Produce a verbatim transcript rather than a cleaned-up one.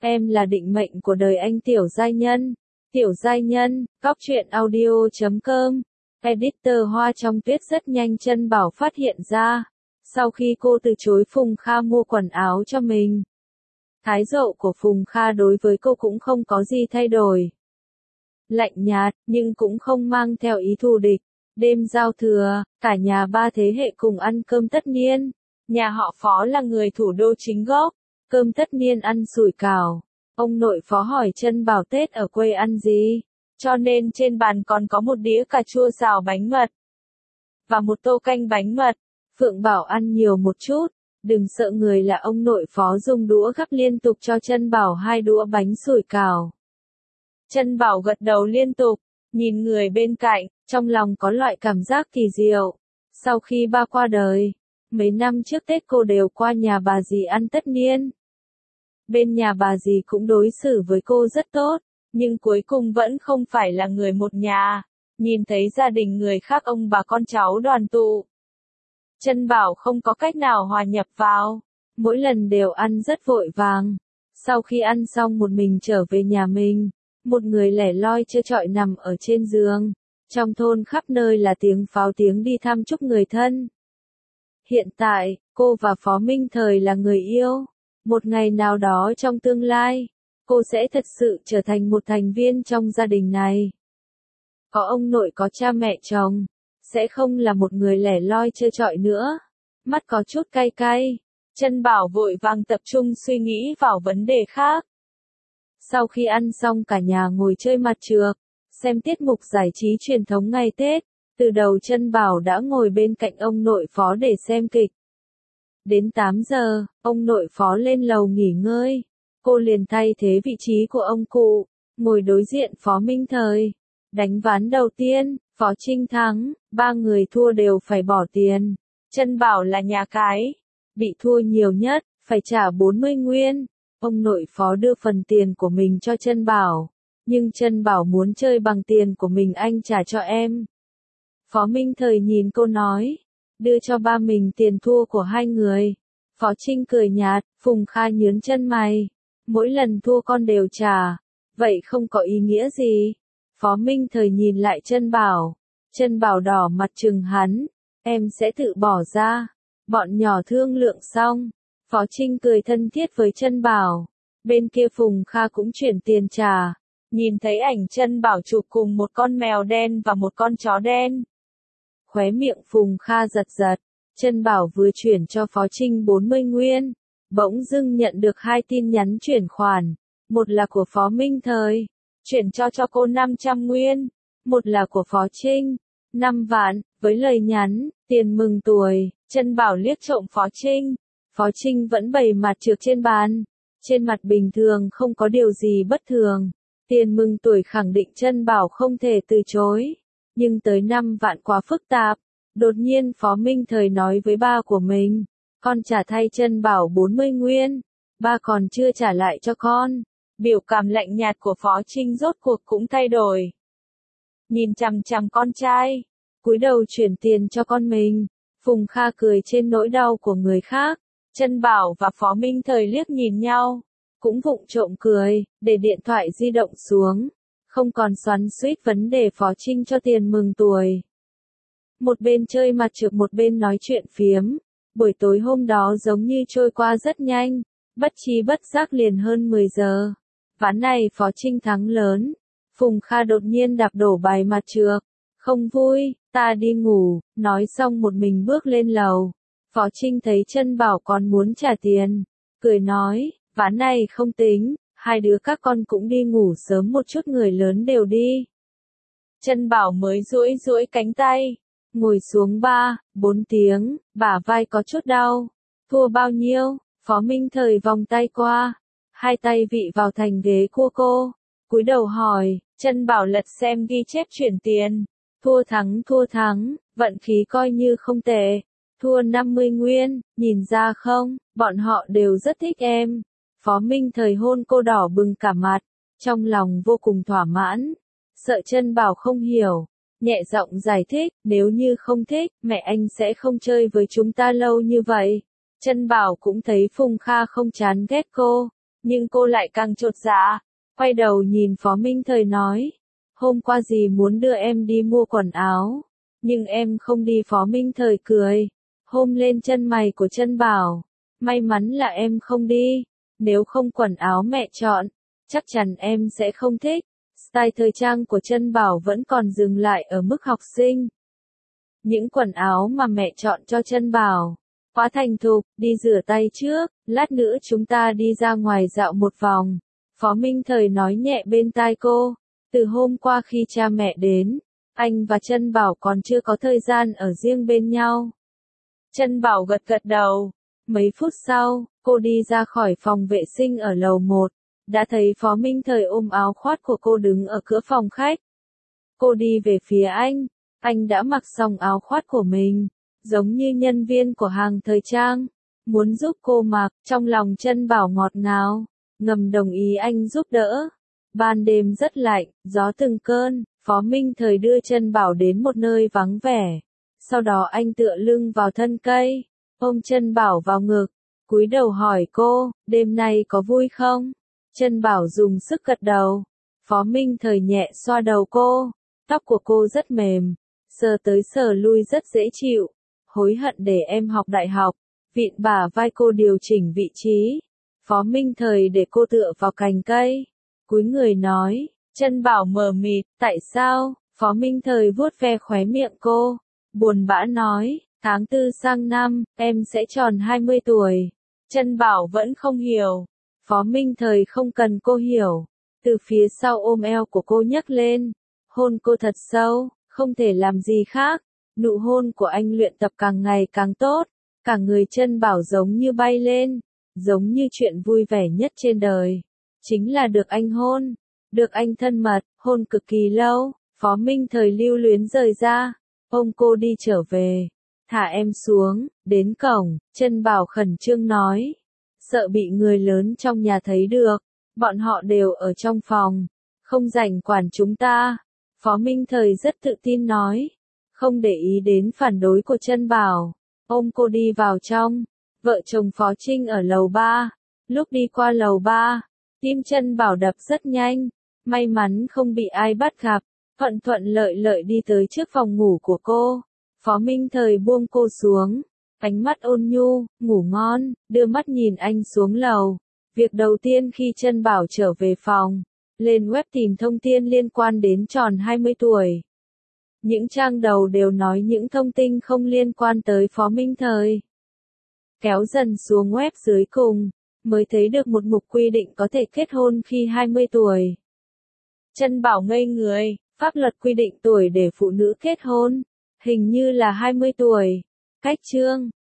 Em là định mệnh của đời anh Tiểu Giai Nhân. Tiểu Giai Nhân, Cóc Truyện Audio chấm com. Editor Hoa Trong Tuyết rất nhanh Trân Bảo phát hiện ra. Sau khi cô từ chối Phùng Kha mua quần áo cho mình, thái độ của Phùng Kha đối với cô cũng không có gì thay đổi. Lạnh nhạt, nhưng cũng không mang theo ý thù địch. Đêm giao thừa, cả nhà ba thế hệ cùng ăn cơm tất niên. Nhà họ Phó là người thủ đô chính gốc. Cơm tất niên ăn sủi cảo. Ông nội Phó hỏi Trân Bảo Tết ở quê ăn gì, cho nên trên bàn còn có một đĩa cà chua xào bánh mật và một tô canh bánh mật. Phượng bảo ăn nhiều một chút, đừng sợ người là ông nội Phó dùng đũa gắp liên tục cho Trân Bảo hai đũa bánh sủi cảo. Trân Bảo gật đầu liên tục, nhìn người bên cạnh, trong lòng có loại cảm giác kỳ diệu. Sau khi ba qua đời, mấy năm trước Tết cô đều qua nhà bà dì ăn tất niên. Bên nhà bà dì cũng đối xử với cô rất tốt, nhưng cuối cùng vẫn không phải là người một nhà. Nhìn thấy gia đình người khác ông bà con cháu đoàn tụ, Trân Bảo không có cách nào hòa nhập vào. Mỗi lần đều ăn rất vội vàng. Sau khi ăn xong một mình trở về nhà mình, một người lẻ loi trơ trọi nằm ở trên giường. Trong thôn khắp nơi là tiếng pháo tiếng đi thăm chúc người thân. Hiện tại, cô và Phó Minh Thời là người yêu. Một ngày nào đó trong tương lai, cô sẽ thật sự trở thành một thành viên trong gia đình này. Có ông nội có cha mẹ chồng, sẽ không là một người lẻ loi trơ trọi nữa. Mắt có chút cay cay, Trân Bảo vội vàng tập trung suy nghĩ vào vấn đề khác. Sau khi ăn xong cả nhà ngồi chơi mặt trược, xem tiết mục giải trí truyền thống ngày Tết. Từ đầu Trân Bảo đã ngồi bên cạnh ông nội Phó để xem kịch. Đến tám giờ, ông nội Phó lên lầu nghỉ ngơi. Cô liền thay thế vị trí của ông cụ, ngồi đối diện Phó Minh Thời. Đánh ván đầu tiên, Phó Trinh thắng, ba người thua đều phải bỏ tiền. Trân Bảo là nhà cái, bị thua nhiều nhất, phải trả bốn mươi nguyên. Ông nội Phó đưa phần tiền của mình cho Trân Bảo, nhưng Trân Bảo muốn chơi bằng tiền của mình anh trả cho em. Phó Minh Thời nhìn cô nói, đưa cho ba mình tiền thua của hai người. Phó Trinh cười nhạt, Phùng Kha nhướng chân mày. Mỗi lần thua con đều trả, vậy không có ý nghĩa gì. Phó Minh Thời nhìn lại Trân Bảo. Trân Bảo đỏ mặt trừng hắn, em sẽ tự bỏ ra. Bọn nhỏ thương lượng xong, Phó Trinh cười thân thiết với Trân Bảo. Bên kia Phùng Kha cũng chuyển tiền trả. Nhìn thấy ảnh Trân Bảo chụp cùng một con mèo đen và một con chó đen, khóe miệng Phùng Kha giật giật. Trân Bảo vừa chuyển cho Phó Trinh bốn mươi nguyên, bỗng dưng nhận được hai tin nhắn chuyển khoản. Một là của Phó Minh Thời, chuyển cho cho cô năm trăm nguyên. Một là của Phó Trinh, năm vạn, với lời nhắn, tiền mừng tuổi. Trân Bảo liếc trộm Phó Trinh. Phó Trinh vẫn bày mặt trược trên bàn. Trên mặt bình thường không có điều gì bất thường. Tiền mừng tuổi khẳng định Trân Bảo không thể từ chối. Nhưng tới năm vạn quá phức tạp. Đột nhiên Phó Minh Thời nói với ba của mình, con trả thay Trân Bảo bốn mươi nguyên, ba còn chưa trả lại cho con. Biểu cảm lạnh nhạt của Phó Trinh rốt cuộc cũng thay đổi. Nhìn chằm chằm con trai, cúi đầu chuyển tiền cho con mình. Phùng Kha cười trên nỗi đau của người khác. Trân Bảo và Phó Minh Thời liếc nhìn nhau, cũng vụng trộm cười, để điện thoại di động xuống. Không còn xoắn xuýt vấn đề Phó Trinh cho tiền mừng tuổi. Một bên chơi mặt trược một bên nói chuyện phiếm. Buổi tối hôm đó giống như trôi qua rất nhanh, bất trí bất giác liền hơn mười giờ. Ván này Phó Trinh thắng lớn. Phùng Kha đột nhiên đạp đổ bài mặt trược. Không vui, ta đi ngủ, nói xong một mình bước lên lầu. Phó Trinh thấy Trân Bảo còn muốn trả tiền, cười nói, ván này không tính, hai đứa các con cũng đi ngủ sớm một chút, người lớn đều đi. Trân Bảo mới duỗi duỗi cánh tay, ngồi xuống ba, bốn tiếng, bả vai có chút đau. Thua bao nhiêu? Phó Minh Thời vòng tay qua, hai tay vị vào thành ghế của cô, cúi đầu hỏi. Trân Bảo lật xem ghi chép chuyển tiền. Thua thắng thua thắng, vận khí coi như không tệ. Thua năm mươi nguyên, nhìn ra không, bọn họ đều rất thích em. Phó Minh Thời hôn cô đỏ bừng cả mặt, trong lòng vô cùng thỏa mãn. Sợ Trân Bảo không hiểu, nhẹ giọng giải thích, nếu như không thích, mẹ anh sẽ không chơi với chúng ta lâu như vậy. Trân Bảo cũng thấy Phùng Kha không chán ghét cô, Nhưng cô lại càng chột dạ, quay đầu nhìn Phó Minh Thời nói, hôm qua dì muốn đưa em đi mua quần áo, nhưng em không đi. Phó Minh Thời cười, hôm lên chân mày của Trân Bảo, may mắn là em không đi, nếu không quần áo mẹ chọn, chắc chắn em sẽ không thích. Style thời trang của Trân Bảo vẫn còn dừng lại ở mức học sinh. Những quần áo mà mẹ chọn cho Trân Bảo quá thành thục, đi rửa tay trước, lát nữa chúng ta đi ra ngoài dạo một vòng. Phó Minh Thời nói nhẹ bên tai cô, từ hôm qua khi cha mẹ đến, anh và Trân Bảo còn chưa có thời gian ở riêng bên nhau. Trân Bảo gật gật đầu. Mấy phút sau, cô đi ra khỏi phòng vệ sinh ở lầu một, đã thấy Phó Minh Thời ôm áo khoác của cô đứng ở cửa phòng khách. Cô đi về phía anh, anh đã mặc xong áo khoác của mình, giống như nhân viên của hàng thời trang, muốn giúp cô mặc. Trong lòng Trân Bảo ngọt ngào, ngầm đồng ý anh giúp đỡ. Ban đêm rất lạnh, gió từng cơn, Phó Minh Thời đưa Trân Bảo đến một nơi vắng vẻ. Sau đó anh tựa lưng vào thân cây, ôm Trân Bảo vào ngực, cúi đầu hỏi cô, đêm nay có vui không? Trân Bảo dùng sức gật đầu. Phó Minh Thời nhẹ xoa đầu cô, tóc của cô rất mềm, sờ tới sờ lui rất dễ chịu. Hối hận để em học đại học, vịn bả vai cô điều chỉnh vị trí. Phó Minh Thời để cô tựa vào cành cây, cúi người nói. Trân Bảo mờ mịt, tại sao? Phó Minh Thời vuốt ve khóe miệng cô, buồn bã nói, tháng tư sang năm, em sẽ tròn hai mươi tuổi. Trân Bảo vẫn không hiểu. Phó Minh Thời không cần cô hiểu. Từ phía sau ôm eo của cô nhấc lên, hôn cô thật sâu, không thể làm gì khác. Nụ hôn của anh luyện tập càng ngày càng tốt, cả người Trân Bảo giống như bay lên, giống như chuyện vui vẻ nhất trên đời. Chính là được anh hôn, được anh thân mật, hôn cực kỳ lâu. Phó Minh Thời lưu luyến rời ra, ôm cô đi trở về. Thả em xuống, đến cổng, Trân Bảo khẩn trương nói. Sợ bị người lớn trong nhà thấy được, bọn họ đều ở trong phòng, không rảnh quản chúng ta. Phó Minh Thời rất tự tin nói, không để ý đến phản đối của Trân Bảo, ôm cô đi vào trong. Vợ chồng Phó Trinh ở lầu ba, lúc đi qua lầu ba, tim Trân Bảo đập rất nhanh, may mắn không bị ai bắt gặp, thuận thuận lợi lợi đi tới trước phòng ngủ của cô. Phó Minh Thời buông cô xuống, ánh mắt ôn nhu, ngủ ngon, đưa mắt nhìn anh xuống lầu. Việc đầu tiên khi Trân Bảo trở về phòng, lên web tìm thông tin liên quan đến tròn hai mươi tuổi. Những trang đầu đều nói những thông tin không liên quan tới Phó Minh Thời. Kéo dần xuống web dưới cùng, mới thấy được một mục quy định có thể kết hôn khi hai mươi tuổi. Trân Bảo ngây người, pháp luật quy định tuổi để phụ nữ kết hôn, hình như là hai mươi tuổi. Cách chương